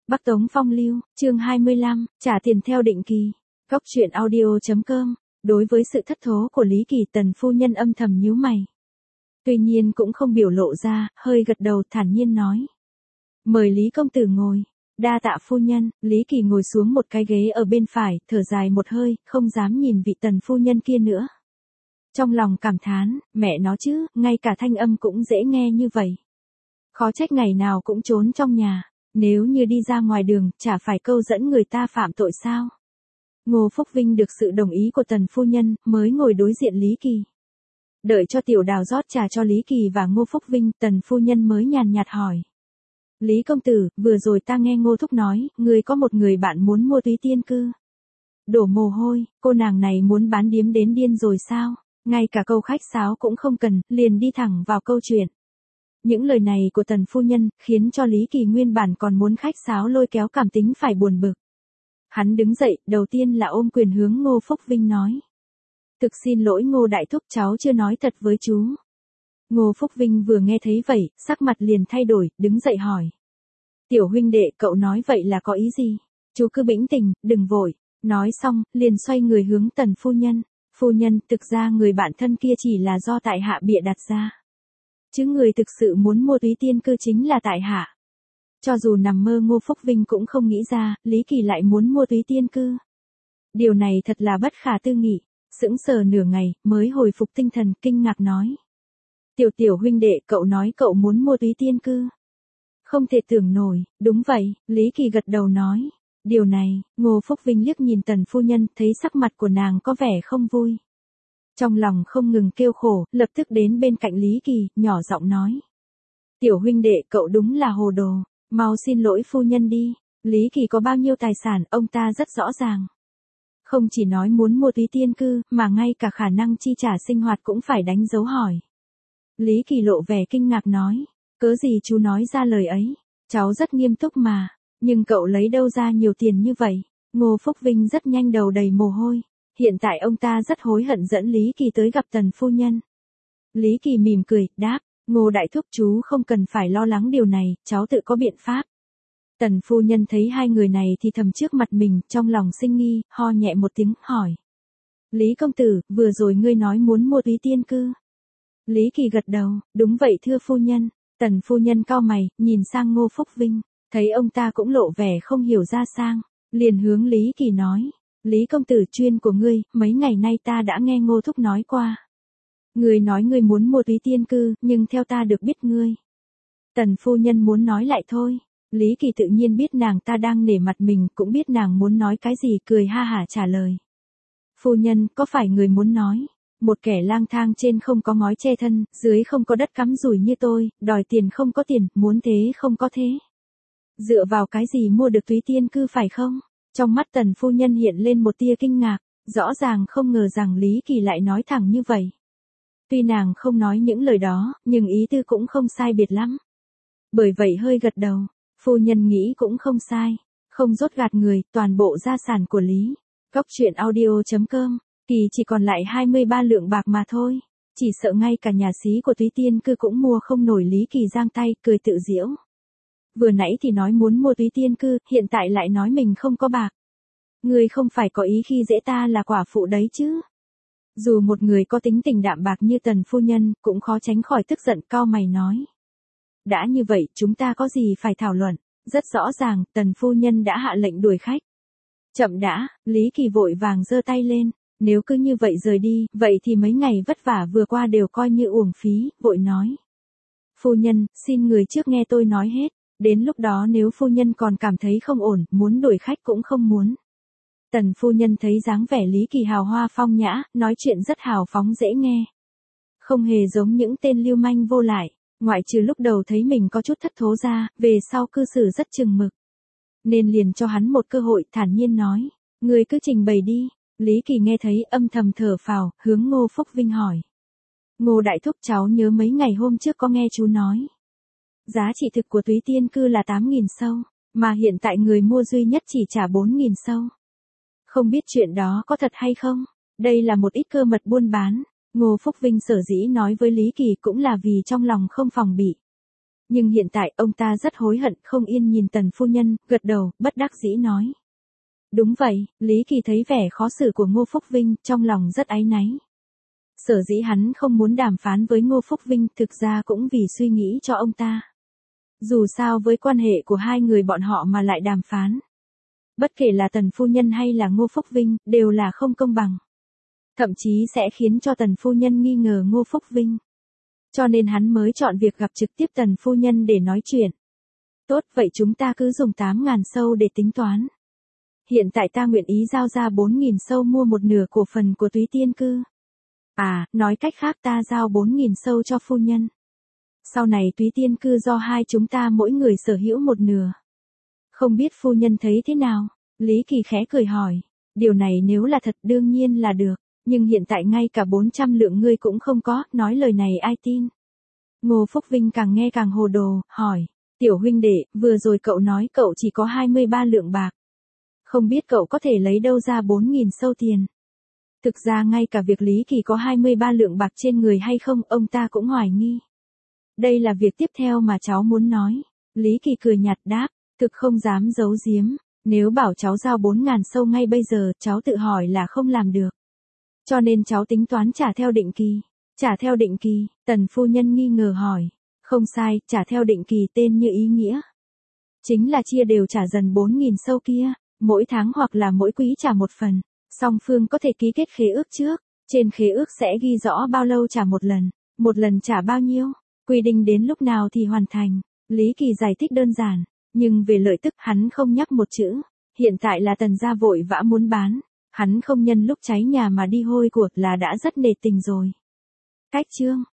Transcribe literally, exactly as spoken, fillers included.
Bắc Tống Phong Lưu, chương hai mươi lăm, trả tiền theo định kỳ. Góc truyện audio.com. Đối với sự thất thố của Lý Kỳ, Tần phu nhân âm thầm nhíu mày. Tuy nhiên cũng không biểu lộ ra, hơi gật đầu thản nhiên nói. Mời Lý công tử ngồi. Đa tạ phu nhân. Lý Kỳ ngồi xuống một cái ghế ở bên phải, thở dài một hơi, không dám nhìn vị Tần phu nhân kia nữa. Trong lòng cảm thán, mẹ nó chứ, ngay cả thanh âm cũng dễ nghe như vậy. Khó trách ngày nào cũng trốn trong nhà. Nếu như đi ra ngoài đường, chả phải câu dẫn người ta phạm tội sao? Ngô Phúc Vinh được sự đồng ý của Tần phu nhân, mới ngồi đối diện Lý Kỳ. Đợi cho Tiểu Đào rót trà cho Lý Kỳ và Ngô Phúc Vinh, Tần phu nhân mới nhàn nhạt hỏi. Lý công tử, vừa rồi ta nghe Ngô Thúc nói, người có một người bạn muốn mua túy tiên cư. Đổ mồ hôi, cô nàng này muốn bán điếm đến điên rồi sao? Ngay cả câu khách sáo cũng không cần, liền đi thẳng vào câu chuyện. Những lời này của Tần phu nhân, khiến cho Lý Kỳ nguyên bản còn muốn khách sáo lôi kéo cảm tính phải buồn bực. Hắn đứng dậy, đầu tiên là ôm quyền hướng Ngô Phúc Vinh nói. Thực xin lỗi Ngô đại thúc, cháu chưa nói thật với chú. Ngô Phúc Vinh vừa nghe thấy vậy, sắc mặt liền thay đổi, đứng dậy hỏi. Tiểu huynh đệ, cậu nói vậy là có ý gì? Chú cứ bĩnh tình, đừng vội. Nói xong, liền xoay người hướng Tần phu nhân. Phu nhân, thực ra người bạn thân kia chỉ là do tại hạ bịa đặt ra. Chứ người thực sự muốn mua túy tiên cư chính là tại hạ. Cho dù nằm mơ Ngô Phúc Vinh cũng không nghĩ ra, Lý Kỳ lại muốn mua túy tiên cư. Điều này thật là bất khả tư nghị, sững sờ nửa ngày, mới hồi phục tinh thần, kinh ngạc nói. Tiểu tiểu huynh đệ, cậu nói cậu muốn mua túy tiên cư. Không thể tưởng nổi, đúng vậy, Lý Kỳ gật đầu nói. Điều này, Ngô Phúc Vinh liếc nhìn Tần phu nhân, thấy sắc mặt của nàng có vẻ không vui. Trong lòng không ngừng kêu khổ, lập tức đến bên cạnh Lý Kỳ, nhỏ giọng nói. Tiểu huynh đệ, cậu đúng là hồ đồ, mau xin lỗi phu nhân đi. Lý Kỳ có bao nhiêu tài sản, ông ta rất rõ ràng. Không chỉ nói muốn mua túy tiên cư, mà ngay cả khả năng chi trả sinh hoạt cũng phải đánh dấu hỏi. Lý Kỳ lộ vẻ kinh ngạc nói, cớ gì chú nói ra lời ấy, cháu rất nghiêm túc mà, nhưng cậu lấy đâu ra nhiều tiền như vậy? Ngô Phúc Vinh rất nhanh đầu đầy mồ hôi. Hiện tại ông ta rất hối hận dẫn Lý Kỳ tới gặp Tần phu nhân. Lý Kỳ mỉm cười, đáp, Ngô đại thúc chú không cần phải lo lắng điều này, cháu tự có biện pháp. Tần phu nhân thấy hai người này thì thầm trước mặt mình, trong lòng sinh nghi, ho nhẹ một tiếng, hỏi. Lý công tử, vừa rồi ngươi nói muốn mua túy tiên cư. Lý Kỳ gật đầu, đúng vậy thưa phu nhân. Tần phu nhân cau mày, nhìn sang Ngô Phúc Vinh, thấy ông ta cũng lộ vẻ không hiểu ra sang, liền hướng Lý Kỳ nói. Lý công tử, chuyên của ngươi, mấy ngày nay ta đã nghe Ngô thúc nói qua. Ngươi nói ngươi muốn mua túy tiên cư, nhưng theo ta được biết ngươi. Tần phu nhân muốn nói lại thôi. Lý Kỳ tự nhiên biết nàng ta đang nể mặt mình, cũng biết nàng muốn nói cái gì, cười ha hả trả lời. Phu nhân, có phải người muốn nói, một kẻ lang thang trên không có ngói che thân, dưới không có đất cắm rủi như tôi, đòi tiền không có tiền, muốn thế không có thế. Dựa vào cái gì mua được túy tiên cư phải không? Trong mắt Tần phu nhân hiện lên một tia kinh ngạc, rõ ràng không ngờ rằng Lý Kỳ lại nói thẳng như vậy. Tuy nàng không nói những lời đó, nhưng ý tư cũng không sai biệt lắm. Bởi vậy hơi gật đầu, phu nhân nghĩ cũng không sai, không dốt gạt người, toàn bộ gia sản của Lý. Góc truyện audio.com, Kỳ chỉ còn lại hai mươi ba lượng bạc mà thôi, chỉ sợ ngay cả nhà xí của túy tiên cư cũng mua không nổi. Lý Kỳ giang tay, cười tự giễu. Vừa nãy thì nói muốn mua túy tiên cư, hiện tại lại nói mình không có bạc. Người không phải có ý khi dễ ta là quả phụ đấy chứ. Dù một người có tính tình đạm bạc như Tần phu nhân, cũng khó tránh khỏi tức giận, cau mày nói. Đã như vậy, chúng ta có gì phải thảo luận, rất rõ ràng, Tần phu nhân đã hạ lệnh đuổi khách. Chậm đã, Lý Kỳ vội vàng giơ tay lên, nếu cứ như vậy rời đi, vậy thì mấy ngày vất vả vừa qua đều coi như uổng phí, vội nói. Phu nhân, xin người trước nghe tôi nói hết. Đến lúc đó nếu phu nhân còn cảm thấy không ổn, muốn đuổi khách cũng không muốn. Tần phu nhân thấy dáng vẻ Lý Kỳ hào hoa phong nhã, nói chuyện rất hào phóng dễ nghe. Không hề giống những tên lưu manh vô lại, ngoại trừ lúc đầu thấy mình có chút thất thố ra, về sau cư xử rất chừng mực. Nên liền cho hắn một cơ hội, thản nhiên nói, người cứ trình bày đi. Lý Kỳ nghe thấy âm thầm thở phào, hướng Ngô Phúc Vinh hỏi. Ngô đại thúc, cháu nhớ mấy ngày hôm trước có nghe chú nói. Giá trị thực của túy tiên cư là tám nghìn sâu, mà hiện tại người mua duy nhất chỉ trả bốn nghìn sâu. Không biết chuyện đó có thật hay không? Đây là một ít cơ mật buôn bán. Ngô Phúc Vinh sở dĩ nói với Lý Kỳ cũng là vì trong lòng không phòng bị. Nhưng hiện tại ông ta rất hối hận không yên nhìn Tần phu nhân, gật đầu, bất đắc dĩ nói. Đúng vậy, Lý Kỳ thấy vẻ khó xử của Ngô Phúc Vinh, trong lòng rất áy náy. Sở dĩ hắn không muốn đàm phán với Ngô Phúc Vinh thực ra cũng vì suy nghĩ cho ông ta. Dù sao với quan hệ của hai người bọn họ mà lại đàm phán. Bất kể là Tần phu nhân hay là Ngô Phúc Vinh, đều là không công bằng. Thậm chí sẽ khiến cho Tần phu nhân nghi ngờ Ngô Phúc Vinh. Cho nên hắn mới chọn việc gặp trực tiếp Tần phu nhân để nói chuyện. Tốt, vậy chúng ta cứ dùng tám ngàn sâu để tính toán. Hiện tại ta nguyện ý giao ra bốn nghìn sâu mua một nửa cổ phần của Túy Tiên Cư. À, nói cách khác ta giao bốn nghìn sâu cho phu nhân. Sau này Túy Tiên Cư do hai chúng ta mỗi người sở hữu một nửa. Không biết phu nhân thấy thế nào? Lý Kỳ khẽ cười hỏi. Điều này nếu là thật đương nhiên là được. Nhưng hiện tại ngay cả bốn trăm lượng ngươi cũng không có, nói lời này ai tin? Ngô Phúc Vinh càng nghe càng hồ đồ, hỏi. Tiểu huynh đệ, vừa rồi cậu nói cậu chỉ có hai mươi ba lượng bạc. Không biết cậu có thể lấy đâu ra bốn nghìn sâu tiền. Thực ra ngay cả việc Lý Kỳ có hai mươi ba lượng bạc trên người hay không, ông ta cũng hoài nghi. Đây là việc tiếp theo mà cháu muốn nói. Lý Kỳ cười nhạt đáp, thực không dám giấu giếm. Nếu bảo cháu giao bốn ngàn sâu ngay bây giờ, cháu tự hỏi là không làm được. Cho nên cháu tính toán trả theo định kỳ. Trả theo định kỳ, Tần phu nhân nghi ngờ hỏi. Không sai, trả theo định kỳ tên như ý nghĩa. Chính là chia đều trả dần bốn nghìn sâu kia, mỗi tháng hoặc là mỗi quý trả một phần. Song phương có thể ký kết khế ước trước, trên khế ước sẽ ghi rõ bao lâu trả một lần, một lần trả bao nhiêu, quy định đến lúc nào thì hoàn thành. Lý Kỳ giải thích đơn giản, nhưng về lợi tức hắn không nhắc một chữ. Hiện tại là Tần gia vội vã muốn bán, hắn không nhân lúc cháy nhà mà đi hôi của là đã rất nề tình rồi. Cách chương